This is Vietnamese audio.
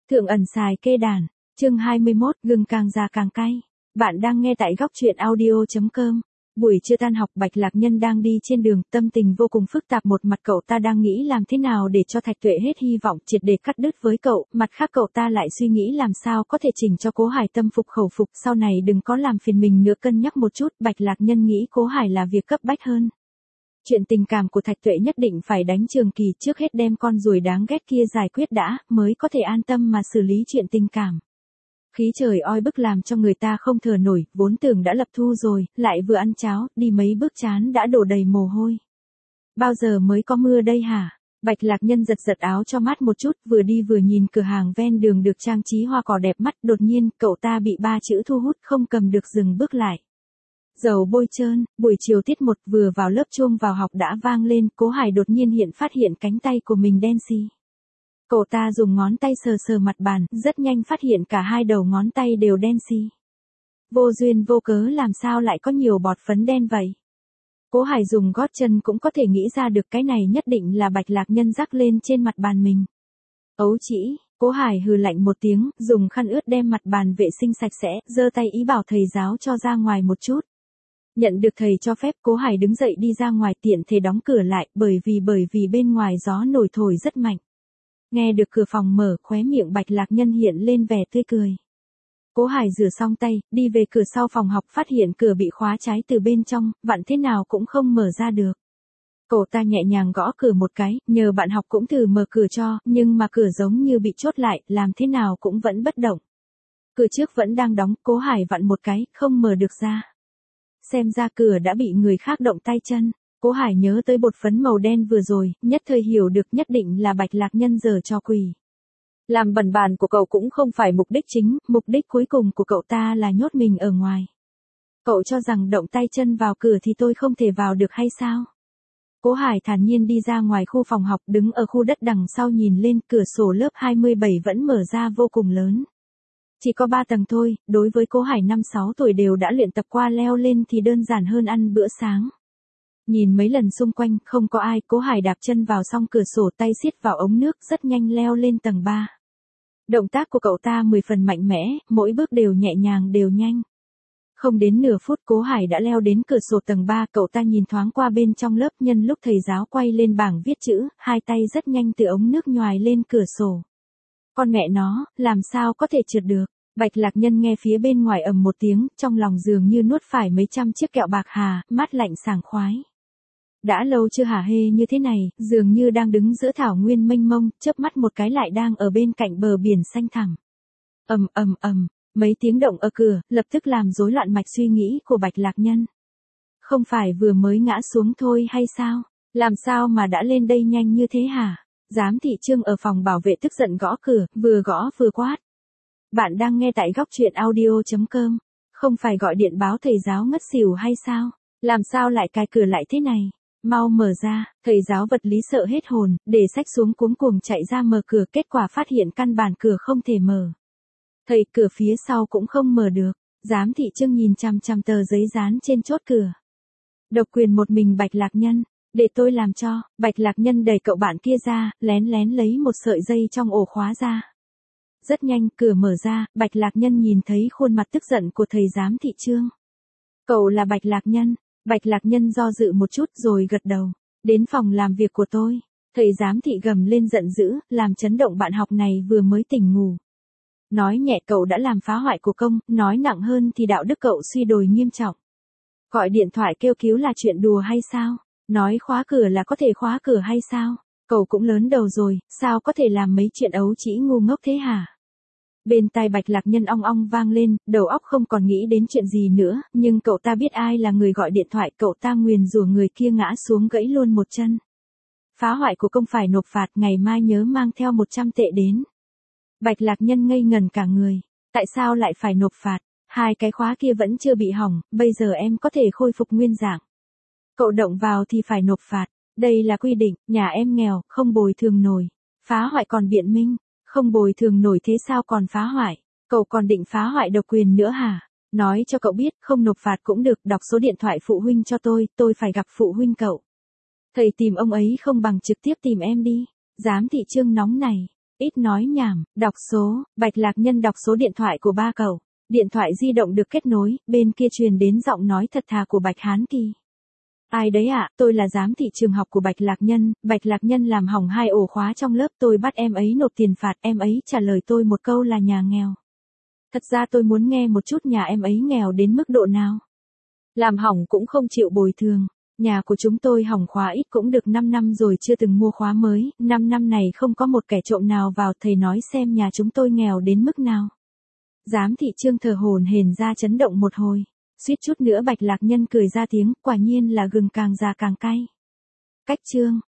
Thượng ẩn xài kê đàn, chương 21, gừng càng già càng cay. Bạn đang nghe tại góc truyện audio.com. Buổi trưa tan học, Bạch Lạc Nhân đang đi trên đường, tâm tình vô cùng phức tạp. Một mặt cậu ta đang nghĩ làm thế nào để cho Thạch Tuệ hết hy vọng triệt để cắt đứt với cậu, mặt khác cậu ta lại suy nghĩ làm sao có thể chỉnh cho Cố Hải tâm phục khẩu phục, sau này đừng có làm phiền mình nữa. Cân nhắc một chút, Bạch Lạc Nhân nghĩ Cố Hải là việc cấp bách hơn. Chuyện tình cảm của Thạch Tuệ nhất định phải đánh Trường Kỳ, trước hết đem con ruồi đáng ghét kia giải quyết đã, mới có thể an tâm mà xử lý chuyện tình cảm. Khí trời oi bức làm cho người ta không thở nổi, vốn tưởng đã lập thu rồi, lại vừa ăn cháo, đi mấy bước trán đã đổ đầy mồ hôi. Bao giờ mới có mưa đây hả? Bạch Lạc Nhân giật giật áo cho mát một chút, vừa đi vừa nhìn cửa hàng ven đường được trang trí hoa cỏ đẹp mắt, đột nhiên, cậu ta bị ba chữ thu hút không cầm được dừng bước lại. Dầu bôi trơn, buổi chiều tiết 1 vừa vào lớp chuông vào học đã vang lên, Cố Hải đột nhiên phát hiện cánh tay của mình đen xì. Cậu ta dùng ngón tay sờ sờ mặt bàn, rất nhanh phát hiện cả hai đầu ngón tay đều đen xì. Vô duyên vô cớ làm sao lại có nhiều bọt phấn đen vậy? Cố Hải dùng gót chân cũng có thể nghĩ ra được cái này nhất định là Bạch Lạc Nhân rắc lên trên mặt bàn mình. Ấu chỉ, Cố Hải hừ lạnh một tiếng, dùng khăn ướt đem mặt bàn vệ sinh sạch sẽ, giơ tay ý bảo thầy giáo cho ra ngoài một chút. Nhận được thầy cho phép, Cố Hải đứng dậy đi ra ngoài, tiện thể đóng cửa lại, bởi vì bên ngoài gió nổi thổi rất mạnh. Nghe được cửa phòng mở, khóe miệng Bạch Lạc Nhân hiện lên vẻ tươi cười. Cố Hải rửa xong tay, đi về cửa sau phòng học, phát hiện cửa bị khóa trái từ bên trong, vặn thế nào cũng không mở ra được. Cậu ta nhẹ nhàng gõ cửa một cái, nhờ bạn học cũng thử mở cửa cho, nhưng mà cửa giống như bị chốt lại, làm thế nào cũng vẫn bất động. Cửa trước vẫn đang đóng, Cố Hải vặn một cái, không mở được ra. Xem ra cửa đã bị người khác động tay chân. Cố Hải nhớ tới bột phấn màu đen vừa rồi, nhất thời hiểu được nhất định là Bạch Lạc Nhân giở trò quỷ. Làm bẩn bàn của cậu cũng không phải mục đích chính, mục đích cuối cùng của cậu ta là nhốt mình ở ngoài. Cậu cho rằng động tay chân vào cửa thì tôi không thể vào được hay sao? Cố Hải thản nhiên đi ra ngoài khu phòng học, đứng ở khu đất đằng sau nhìn lên, cửa sổ lớp 27 vẫn mở ra vô cùng lớn. Chỉ có 3 tầng thôi, đối với Cố Hải 5-6 tuổi đều đã luyện tập qua leo lên thì đơn giản hơn ăn bữa sáng. Nhìn mấy lần xung quanh, không có ai, Cố Hải đạp chân vào song cửa sổ, tay siết vào ống nước, rất nhanh leo lên tầng 3. Động tác của cậu ta 10 phần mạnh mẽ, mỗi bước đều nhẹ nhàng đều nhanh. Không đến nửa phút Cố Hải đã leo đến cửa sổ tầng 3, cậu ta nhìn thoáng qua bên trong lớp, nhân lúc thầy giáo quay lên bảng viết chữ, hai tay rất nhanh từ ống nước nhoài lên cửa sổ. Con mẹ nó, làm sao có thể trượt được? Bạch Lạc Nhân nghe phía bên ngoài ầm một tiếng, trong lòng dường như nuốt phải mấy trăm chiếc kẹo bạc hà, mát lạnh sảng khoái. Đã lâu chưa hả hê như thế này, dường như đang đứng giữa thảo nguyên mênh mông, chớp mắt một cái lại đang ở bên cạnh bờ biển xanh thẳm. Ầm, mấy tiếng động ở cửa, lập tức làm rối loạn mạch suy nghĩ của Bạch Lạc Nhân. Không phải vừa mới ngã xuống thôi hay sao? Làm sao mà đã lên đây nhanh như thế hả? Giám thị Trương ở phòng bảo vệ tức giận gõ cửa, vừa gõ vừa quát. Bạn đang nghe tại góc truyện audio.com, không phải gọi điện báo thầy giáo ngất xỉu hay sao? Làm sao lại cài cửa lại thế này? Mau mở ra, thầy giáo vật lý sợ hết hồn, để xách xuống cuống cuồng chạy ra mở cửa, kết quả phát hiện căn bản cửa không thể mở. Thầy, cửa phía sau cũng không mở được. Giám thị Trương nhìn chằm chằm tờ giấy dán trên chốt cửa. Độc quyền một mình Bạch Lạc Nhân, để tôi làm cho. Bạch Lạc Nhân đẩy cậu bạn kia ra, lén lấy một sợi dây trong ổ khóa ra. Rất nhanh, cửa mở ra, Bạch Lạc Nhân nhìn thấy khuôn mặt tức giận của thầy giám thị Trương. Cậu là Bạch Lạc Nhân? Bạch Lạc Nhân do dự một chút rồi gật đầu. Đến phòng làm việc của tôi. Thầy giám thị gầm lên giận dữ, làm chấn động bạn học này vừa mới tỉnh ngủ. Nói nhẹ cậu đã làm phá hoại của công, nói nặng hơn thì đạo đức cậu suy đồi nghiêm trọng. Gọi điện thoại kêu cứu là chuyện đùa hay sao? Nói khóa cửa là có thể khóa cửa hay sao? Cậu cũng lớn đầu rồi, sao có thể làm mấy chuyện ấu trĩ ngu ngốc thế hả? Bên tai Bạch Lạc Nhân ong ong vang lên, đầu óc không còn nghĩ đến chuyện gì nữa, nhưng cậu ta biết ai là người gọi điện thoại, cậu ta nguyền rủa người kia ngã xuống gãy luôn một chân. Phá hoại của công phải nộp phạt, ngày mai nhớ mang theo 100 tệ đến. Bạch Lạc Nhân ngây ngẩn cả người, tại sao lại phải nộp phạt? Hai cái khóa kia vẫn chưa bị hỏng, bây giờ em có thể khôi phục nguyên dạng. Cậu động vào thì phải nộp phạt, đây là quy định, nhà em nghèo, không bồi thường nổi. Phá hoại còn biện minh, không bồi thường nổi thế sao còn phá hoại? Cậu còn định phá hoại độc quyền nữa hả? Nói cho cậu biết, không nộp phạt cũng được, đọc số điện thoại phụ huynh cho tôi phải gặp phụ huynh cậu. Thầy tìm ông ấy không bằng trực tiếp tìm em đi. Giám thị Trương nóng này. Ít nói nhảm, đọc số, Bạch Lạc Nhân đọc số điện thoại của ba cậu. Điện thoại di động được kết nối, bên kia truyền đến giọng nói thật thà của Bạch Hán Kỳ. Ai đấy ạ, tôi là giám thị trường học của Bạch Lạc Nhân làm hỏng 2 ổ khóa trong lớp, tôi bắt em ấy nộp tiền phạt, em ấy trả lời tôi một câu là nhà nghèo. Thật ra tôi muốn nghe một chút nhà em ấy nghèo đến mức độ nào. Làm hỏng cũng không chịu bồi thường. Nhà của chúng tôi hỏng khóa ít cũng được 5 năm rồi chưa từng mua khóa mới, 5 năm này không có một kẻ trộm nào vào, thầy nói xem nhà chúng tôi nghèo đến mức nào. Giám thị Trương thở hổn hển ra chấn động một hồi, suýt chút nữa Bạch Lạc Nhân cười ra tiếng, quả nhiên là gừng càng già càng cay. Cách Trương,